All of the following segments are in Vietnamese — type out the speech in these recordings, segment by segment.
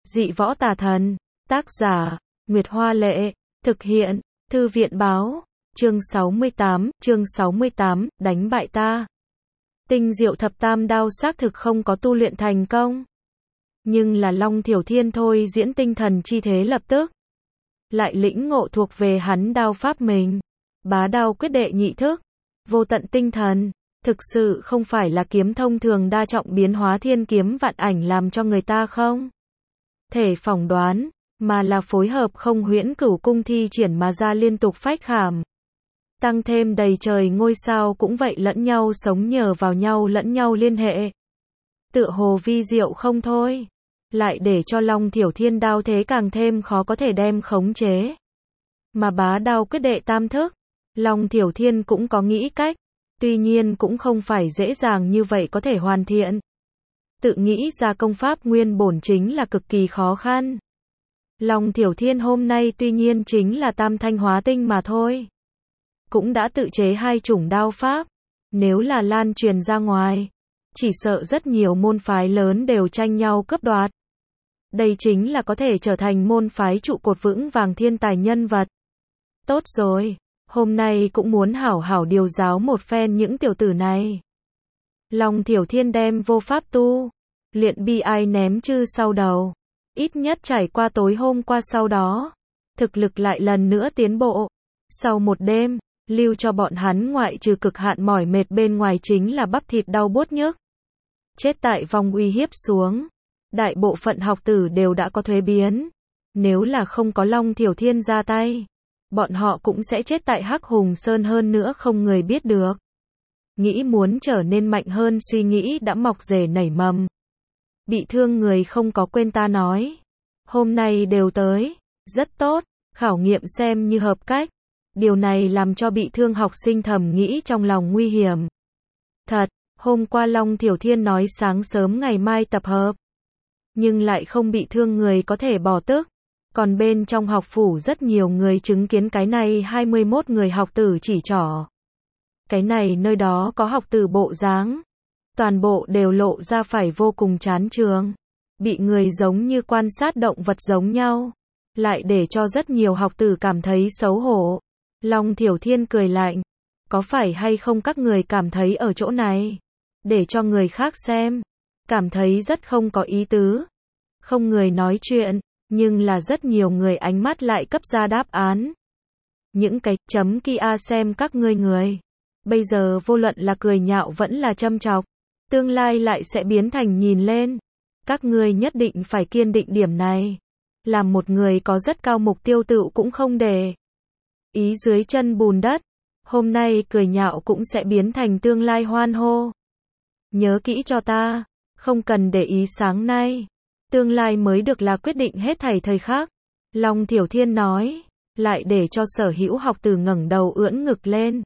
Dị võ tà thần. Tác giả, Nguyệt Hoa Lệ. Thực hiện, Thư viện Báo. Chương 68, đánh bại ta. Tinh diệu thập tam đao xác thực không có tu luyện thành công. Nhưng là Long Thiểu Thiên thôi diễn tinh thần chi thế lập tức. Lại lĩnh ngộ thuộc về hắn đao pháp mình. Bá đao quyết đệ nhị thức. Vô tận tinh thần. Thực sự không phải là kiếm thông thường đa trọng biến hóa thiên kiếm vạn ảnh làm cho người ta không thể phỏng đoán, mà là phối hợp không huyễn cửu cung thi triển mà ra liên tục phách khảm. Tăng thêm đầy trời ngôi sao cũng vậy lẫn nhau sống nhờ vào nhau lẫn nhau liên hệ. Tựa hồ vi diệu không thôi. Lại để cho Long Thiểu Thiên đao thế càng thêm khó có thể đem khống chế. Mà bá đao quyết đệ tam thức, Long Thiểu Thiên cũng có nghĩ cách. Tuy nhiên cũng không phải dễ dàng như vậy có thể hoàn thiện. Tự nghĩ ra công pháp nguyên bổn chính là cực kỳ khó khăn. Long Thiểu Thiên hôm nay tuy nhiên chính là tam thanh hóa tinh mà thôi. Cũng đã tự chế hai chủng đao pháp. Nếu là lan truyền ra ngoài, chỉ sợ rất nhiều môn phái lớn đều tranh nhau cướp đoạt. Đây chính là có thể trở thành môn phái trụ cột vững vàng thiên tài nhân vật. Tốt rồi, hôm nay cũng muốn hảo hảo điều giáo một phen những tiểu tử này. Long Thiểu Thiên đem vô pháp tu luyện bi ai ném chư sau đầu. Ít nhất trải qua tối hôm qua sau đó, thực lực lại lần nữa tiến bộ. Sau một đêm, lưu cho bọn hắn ngoại trừ cực hạn mỏi mệt bên ngoài chính là bắp thịt đau buốt nhức. Chết tại vòng uy hiếp xuống. Đại bộ phận học tử đều đã có thuế biến. Nếu là không có Long Thiểu Thiên ra tay, bọn họ cũng sẽ chết tại Hắc Hùng Sơn hơn nữa không người biết được. Nghĩ muốn trở nên mạnh hơn suy nghĩ đã mọc rễ nảy mầm. Bị thương người không có quên ta nói. Hôm nay đều tới. Rất tốt. Khảo nghiệm xem như hợp cách. Điều này làm cho bị thương học sinh thầm nghĩ trong lòng nguy hiểm. Thật, hôm qua Long Thiểu Thiên nói sáng sớm ngày mai tập hợp. Nhưng lại không bị thương người có thể bỏ tức. Còn bên trong học phủ rất nhiều người chứng kiến cái này 21 người học tử chỉ trỏ. Cái này nơi đó có học tử bộ dáng. Toàn bộ đều lộ ra phải vô cùng chán trường. Bị người giống như quan sát động vật giống nhau. Lại để cho rất nhiều học tử cảm thấy xấu hổ. Long Thiểu Thiên cười lạnh. Có phải hay không các người cảm thấy ở chỗ này? Để cho người khác xem. Cảm thấy rất không có ý tứ. Không người nói chuyện. Nhưng là rất nhiều người ánh mắt lại cấp ra đáp án. Những cái chấm kia xem các ngươi người. Bây giờ vô luận là cười nhạo vẫn là châm chọc. Tương lai lại sẽ biến thành nhìn lên. Các ngươi nhất định phải kiên định điểm này. Làm một người có rất cao mục tiêu tựu cũng không để ý dưới chân bùn đất. Hôm nay cười nhạo cũng sẽ biến thành tương lai hoan hô. Nhớ kỹ cho ta. Không cần để ý sáng nay. Tương lai mới được là quyết định hết thảy thời khắc. Long Thiểu Thiên nói. Lại để cho sở hữu học tử ngẩng đầu ưỡn ngực lên.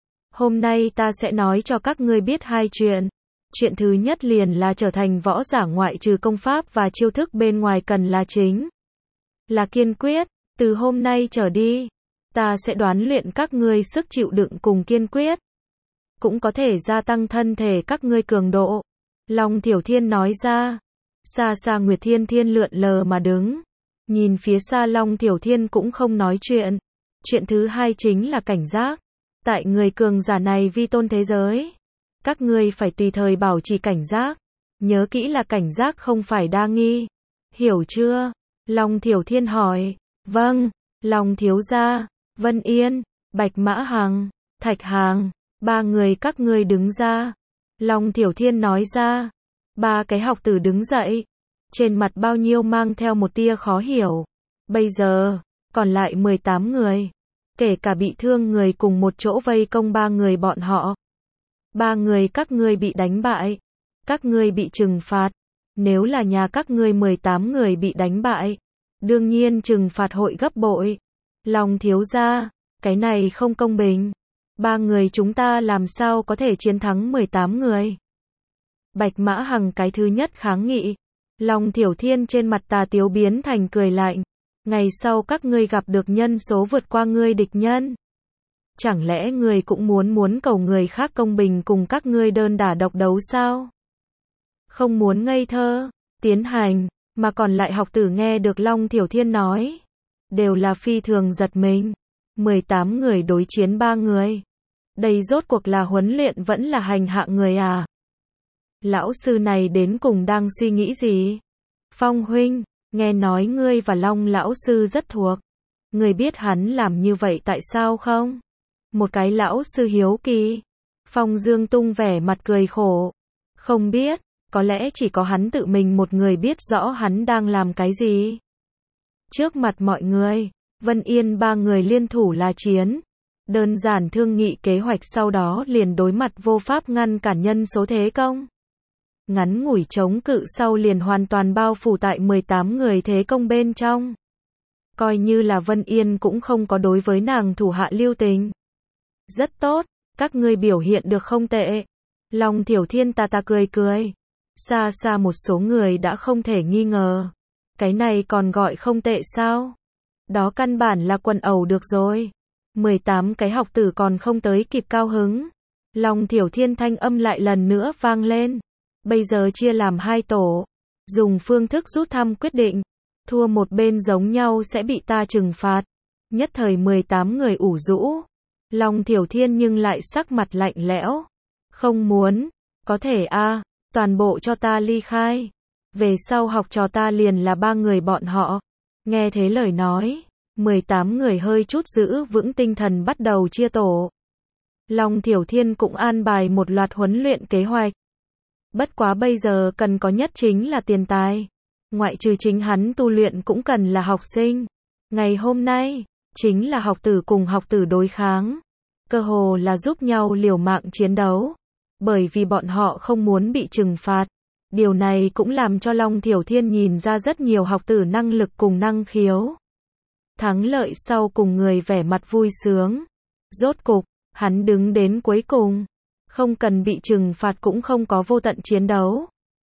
Hôm nay ta sẽ nói cho các ngươi biết hai chuyện. Chuyện thứ nhất liền là trở thành võ giả ngoại trừ công pháp và chiêu thức bên ngoài cần là chính. Là kiên quyết. Từ hôm nay trở đi, ta sẽ đoán luyện các ngươi sức chịu đựng cùng kiên quyết. Cũng có thể gia tăng thân thể các ngươi cường độ. Long Thiểu Thiên nói ra. Xa xa Nguyệt Thiên Thiên lượn lờ mà đứng. Nhìn phía xa Long Thiểu Thiên cũng không nói chuyện. Chuyện thứ hai chính là cảnh giác. Tại người cường giả này vi tôn thế giới. Các ngươi phải tùy thời bảo trì cảnh giác. Nhớ kỹ là cảnh giác không phải đa nghi. Hiểu chưa? Long Thiểu Thiên hỏi. Vâng, Long thiếu gia, Vân Yên, Bạch Mã Hằng, Thạch Hàng. Ba người các ngươi đứng ra. Long Thiểu Thiên nói ra. Ba cái học tử đứng dậy. Trên mặt bao nhiêu mang theo một tia khó hiểu. Bây giờ, còn lại 18 người. Kể cả bị thương người cùng một chỗ vây công ba người bọn họ. Ba người các ngươi bị đánh bại. Các ngươi bị trừng phạt. Nếu là nhà các ngươi 18 người bị đánh bại. Đương nhiên trừng phạt hội gấp bội. Long thiếu gia, cái này không công bình. Ba người chúng ta làm sao có thể chiến thắng 18 người. Bạch Mã Hằng cái thứ nhất kháng nghị. Long Thiểu Thiên trên mặt tà tiếu biến thành cười lạnh. Ngày sau các ngươi gặp được nhân số vượt qua ngươi địch nhân. Chẳng lẽ ngươi cũng muốn cầu người khác công bình cùng các ngươi đơn đả độc đấu sao? Không muốn ngây thơ. Tiến hành. Mà còn lại học tử nghe được Long Thiểu Thiên nói, đều là phi thường giật mình. 18 người đối chiến 3 người. Đây rốt cuộc là huấn luyện vẫn là hành hạ người à? Lão sư này đến cùng đang suy nghĩ gì? Phong huynh, nghe nói ngươi và Long lão sư rất thuộc. Ngươi biết hắn làm như vậy tại sao không? Một cái lão sư hiếu kỳ. Phong Dương tung vẻ mặt cười khổ. Không biết, có lẽ chỉ có hắn tự mình một người biết rõ hắn đang làm cái gì. Trước mặt mọi người, Vân Yên 3 người liên thủ là chiến. Đơn giản thương nghị kế hoạch sau đó liền đối mặt vô pháp ngăn cản nhân số thế công. Ngắn ngủi chống cự sau liền hoàn toàn bao phủ tại 18 người thế công bên trong. Coi như là Vân Yên cũng không có đối với nàng thủ hạ lưu tình. Rất tốt, các ngươi biểu hiện được không tệ. Long Thiểu Thiên ta cười cười. Xa xa một số người đã không thể nghi ngờ. Cái này còn gọi không tệ sao? Đó căn bản là quần ẩu được rồi. 18 cái học tử còn không tới kịp cao hứng. Long Thiểu Thiên thanh âm lại lần nữa vang lên. Bây giờ chia làm 2 tổ. Dùng phương thức rút thăm quyết định. Thua một bên giống nhau sẽ bị ta trừng phạt. Nhất thời 18 người ủ rũ. Long Thiểu Thiên nhưng lại sắc mặt lạnh lẽo. Không muốn. Có thể a, toàn bộ cho ta ly khai. Về sau học trò ta liền là 3 người bọn họ. Nghe thế lời nói, 18 người hơi chút giữ vững tinh thần bắt đầu chia tổ. Long Thiểu Thiên cũng an bài một loạt huấn luyện kế hoạch. Bất quá bây giờ cần có nhất chính là tiền tài. Ngoại trừ chính hắn tu luyện cũng cần là học sinh. Ngày hôm nay, chính là học tử cùng học tử đối kháng. Cơ hồ là giúp nhau liều mạng chiến đấu. Bởi vì bọn họ không muốn bị trừng phạt. Điều này cũng làm cho Long Thiểu Thiên nhìn ra rất nhiều học tử năng lực cùng năng khiếu. Thắng lợi sau cùng người vẻ mặt vui sướng. Rốt cục, hắn đứng đến cuối cùng. Không cần bị trừng phạt cũng không có vô tận chiến đấu.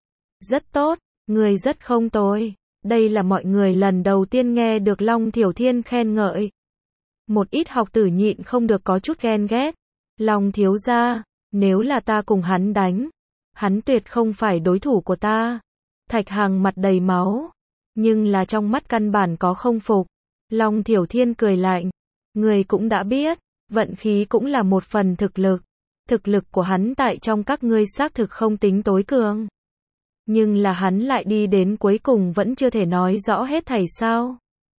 Rất tốt, người rất không tồi. Đây là mọi người lần đầu tiên nghe được Long Thiểu Thiên khen ngợi. Một ít học tử nhịn không được có chút ghen ghét. Long thiếu gia, nếu là ta cùng hắn đánh, hắn tuyệt không phải đối thủ của ta. Thạch Hằng mặt đầy máu, nhưng là trong mắt căn bản có không phục. Long Thiểu Thiên cười lạnh, người cũng đã biết, vận khí cũng là một phần thực lực. Thực lực của hắn tại trong các ngươi xác thực không tính tối cường. Nhưng là hắn lại đi đến cuối cùng vẫn chưa thể nói rõ hết thảy sao.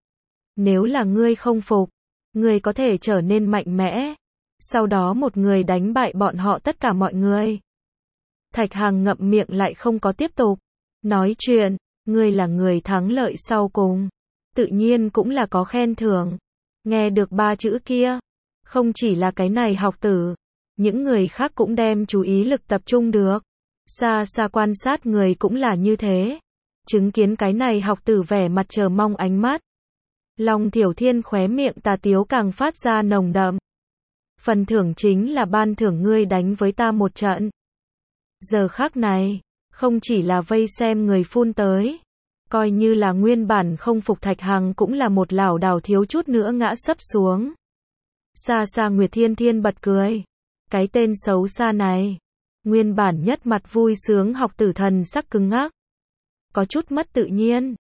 Nếu là ngươi không phục, ngươi có thể trở nên mạnh mẽ. Sau đó một người đánh bại bọn họ tất cả mọi người. Thạch Hằng ngậm miệng lại không có tiếp tục nói chuyện, ngươi là người thắng lợi sau cùng. Tự nhiên cũng là có khen thưởng. Nghe được 3 chữ kia, không chỉ là cái này học tử, những người khác cũng đem chú ý lực tập trung được. Xa xa quan sát người cũng là như thế. Chứng kiến cái này học tử vẻ mặt chờ mong ánh mắt. Long Thiểu Thiên khóe miệng tà tiếu càng phát ra nồng đậm. Phần thưởng chính là ban thưởng ngươi đánh với ta một trận. Giờ khắc này, không chỉ là vây xem người phun tới. Coi như là nguyên bản không phục Thạch Hằng cũng là một lảo đảo thiếu chút nữa ngã sấp xuống. Xa xa Nguyệt Thiên Thiên bật cười. Cái tên xấu xa này. Nguyên bản nhất mặt vui sướng học tử thần sắc cứng ngắc. Có chút mất tự nhiên.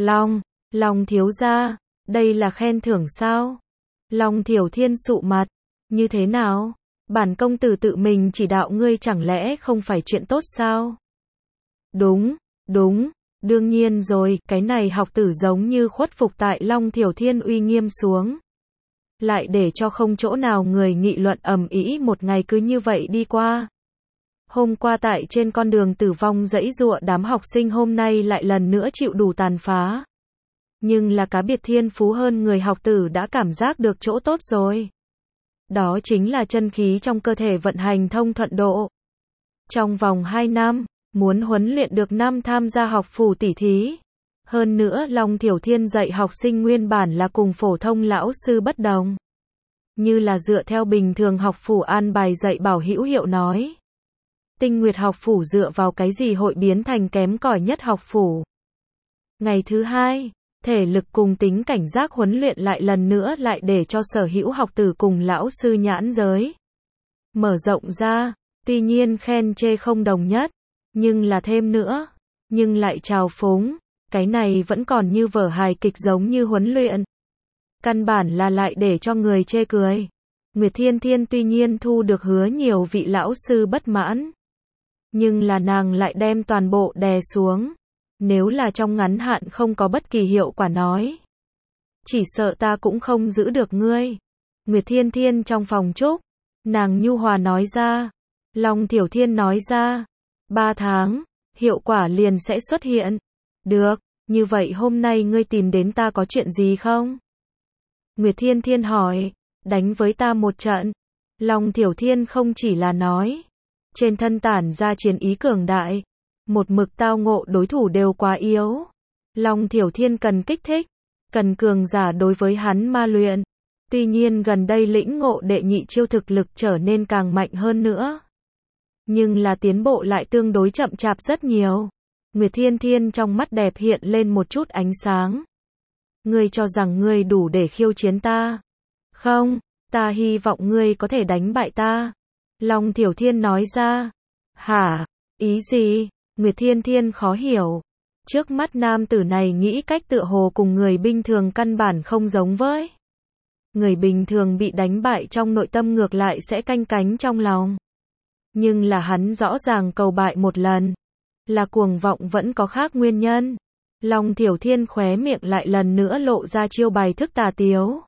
Long thiếu gia, đây là khen thưởng sao? Long Thiểu Thiên sụ mặt. Như thế nào? Bản công tử tự mình chỉ đạo ngươi chẳng lẽ không phải chuyện tốt sao? Đúng, đương nhiên rồi, cái này học tử giống như khuất phục tại Long Thiểu Thiên uy nghiêm xuống. Lại để cho không chỗ nào người nghị luận ầm ĩ một ngày cứ như vậy đi qua. Hôm qua tại trên con đường tử vong giãy giụa đám học sinh hôm nay lại lần nữa chịu đủ tàn phá. Nhưng là cá biệt thiên phú hơn người học tử đã cảm giác được chỗ tốt rồi. Đó chính là chân khí trong cơ thể vận hành thông thuận độ. Trong vòng 2 năm, muốn huấn luyện được 5 tham gia học phủ tỷ thí. Hơn nữa Long Thiểu Thiên dạy học sinh nguyên bản là cùng phổ thông lão sư bất đồng. Như là dựa theo bình thường học phủ an bài dạy bảo hữu hiệu nói. Tinh Nguyệt học phủ dựa vào cái gì hội biến thành kém cỏi nhất học phủ. Ngày thứ 2, thể lực cùng tính cảnh giác huấn luyện lại lần nữa lại để cho sở hữu học tử cùng lão sư nhãn giới. Mở rộng ra, tuy nhiên khen chê không đồng nhất, nhưng là thêm nữa, nhưng lại trào phúng. Cái này vẫn còn như vở hài kịch giống như huấn luyện. Căn bản là lại để cho người chê cười. Nguyệt Thiên Thiên tuy nhiên thu được hứa nhiều vị lão sư bất mãn. Nhưng là nàng lại đem toàn bộ đè xuống. Nếu là trong ngắn hạn không có bất kỳ hiệu quả nói. Chỉ sợ ta cũng không giữ được ngươi. Nguyệt Thiên Thiên trong phòng trúc. Nàng nhu hòa nói ra. Long Thiểu Thiên nói ra. 3 tháng, hiệu quả liền sẽ xuất hiện. Được, như vậy hôm nay ngươi tìm đến ta có chuyện gì không? Nguyệt Thiên Thiên hỏi. Đánh với ta một trận. Long Thiểu Thiên không chỉ là nói. Trên thân tản ra chiến ý cường đại. Một mực tao ngộ đối thủ đều quá yếu. Long Thiểu Thiên cần kích thích. Cần cường giả đối với hắn ma luyện. Tuy nhiên gần đây lĩnh ngộ đệ nhị chiêu thực lực trở nên càng mạnh hơn nữa. Nhưng là tiến bộ lại tương đối chậm chạp rất nhiều. Nguyệt Thiên Thiên trong mắt đẹp hiện lên một chút ánh sáng. Ngươi cho rằng ngươi đủ để khiêu chiến ta? Không, ta hy vọng ngươi có thể đánh bại ta. Long Thiểu Thiên nói ra. Hả? Ý gì? Nguyệt Thiên Thiên khó hiểu. Trước mắt nam tử này nghĩ cách tựa hồ cùng người bình thường căn bản không giống với. Người bình thường bị đánh bại trong nội tâm ngược lại sẽ canh cánh trong lòng. Nhưng là hắn rõ ràng cầu bại một lần. Là cuồng vọng vẫn có khác nguyên nhân. Long Thiểu Thiên khóe miệng lại lần nữa lộ ra chiêu bài thức tà tiếu.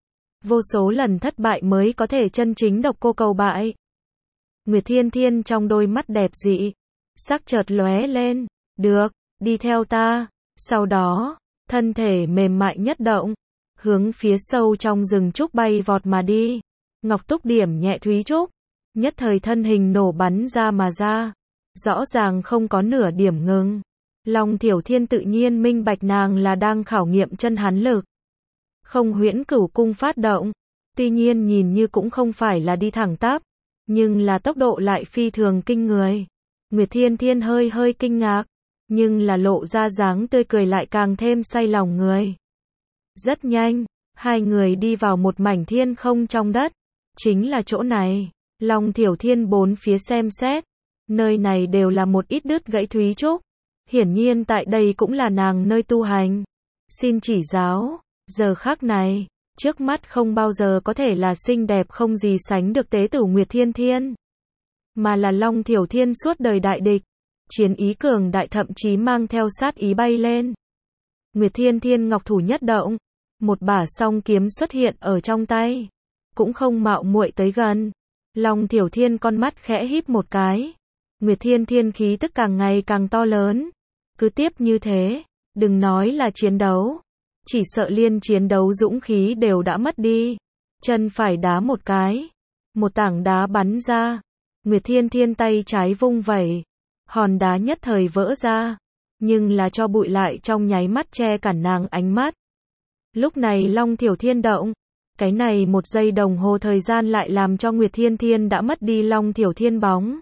Vô số lần thất bại mới có thể chân chính độc cô cầu bại. Nguyệt Thiên Thiên trong đôi mắt đẹp dị. Sắc chợt lóe lên. Được, đi theo ta. Sau đó, thân thể mềm mại nhất động. Hướng phía sâu trong rừng trúc bay vọt mà đi. Ngọc Túc điểm nhẹ Thúy Trúc. Nhất thời thân hình nổ bắn ra mà ra. Rõ ràng không có nửa điểm ngừng. Long Thiểu Thiên tự nhiên minh bạch nàng là đang khảo nghiệm chân hắn lực. Không Huyễn Cửu cung phát động. Tuy nhiên nhìn như cũng không phải là đi thẳng tắp. Nhưng là tốc độ lại phi thường kinh người. Nguyệt Thiên Thiên hơi hơi kinh ngạc. Nhưng là lộ ra dáng tươi cười lại càng thêm say lòng người. Rất nhanh, hai người đi vào một mảnh thiên không trong đất. Chính là chỗ này. Long Thiểu Thiên bốn phía xem xét. Nơi này đều là một ít đứt gãy Thúy Trúc. Hiển nhiên tại đây cũng là nàng nơi tu hành. Xin chỉ giáo. Giờ khắc này, trước mắt không bao giờ có thể là xinh đẹp không gì sánh được tế tử Nguyệt Thiên Thiên. Mà là Long Thiểu Thiên suốt đời đại địch. Chiến ý cường đại thậm chí mang theo sát ý bay lên. Nguyệt Thiên Thiên ngọc thủ nhất động. Một bả song kiếm xuất hiện ở trong tay. Cũng không mạo muội tới gần. Long Thiểu Thiên con mắt khẽ híp một cái. Nguyệt Thiên Thiên khí tức càng ngày càng to lớn. Cứ tiếp như thế, đừng nói là chiến đấu. Chỉ sợ liên chiến đấu dũng khí đều đã mất đi. Chân phải đá một cái. Một tảng đá bắn ra. Nguyệt Thiên Thiên tay trái vung vẩy. Hòn đá nhất thời vỡ ra. Nhưng là cho bụi lại trong nháy mắt che cản nàng ánh mắt. Lúc này Long Thiểu Thiên động. Cái này một giây đồng hồ thời gian lại làm cho Nguyệt Thiên Thiên đã mất đi Long Thiểu Thiên bóng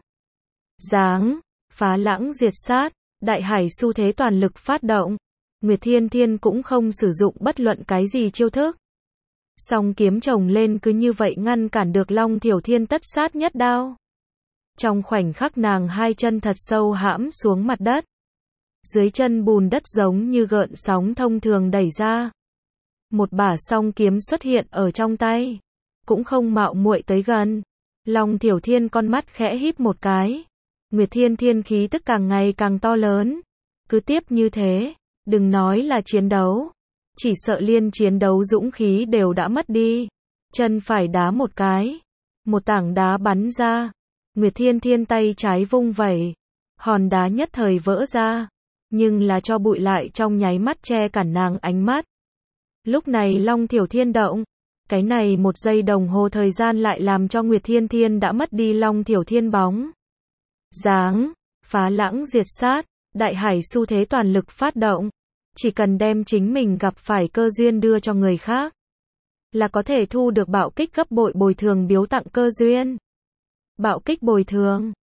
dáng. Phá lãng diệt sát. Đại hải xu thế toàn lực phát động. Nguyệt Thiên Thiên cũng không sử dụng bất luận cái gì chiêu thức. Song kiếm chồng lên cứ như vậy ngăn cản được Long Thiểu Thiên tất sát nhất đao. Trong khoảnh khắc nàng hai chân thật sâu hãm xuống mặt đất. Dưới chân bùn đất giống như gợn sóng thông thường đẩy ra. Một bả song kiếm xuất hiện ở trong tay. Cũng không mạo muội tới gần. Long Thiểu Thiên con mắt khẽ híp một cái. Nguyệt Thiên Thiên khí tức càng ngày càng to lớn. Cứ tiếp như thế, đừng nói là chiến đấu. Chỉ sợ liên chiến đấu dũng khí đều đã mất đi. Chân phải đá một cái. Một tảng đá bắn ra. Nguyệt Thiên Thiên tay trái vung vẩy. Hòn đá nhất thời vỡ ra. Nhưng là cho bụi lại trong nháy mắt che cản nàng ánh mắt. Lúc này Long Thiểu Thiên động. Cái này một giây đồng hồ thời gian lại làm cho Nguyệt Thiên Thiên đã mất đi Long Thiểu Thiên bóng dáng. Phá lãng diệt sát. Đại hải xu thế toàn lực phát động. Chỉ cần đem chính mình gặp phải cơ duyên đưa cho người khác. Là có thể thu được bạo kích gấp bội bồi thường biếu tặng cơ duyên. Bạo kích bồi thường.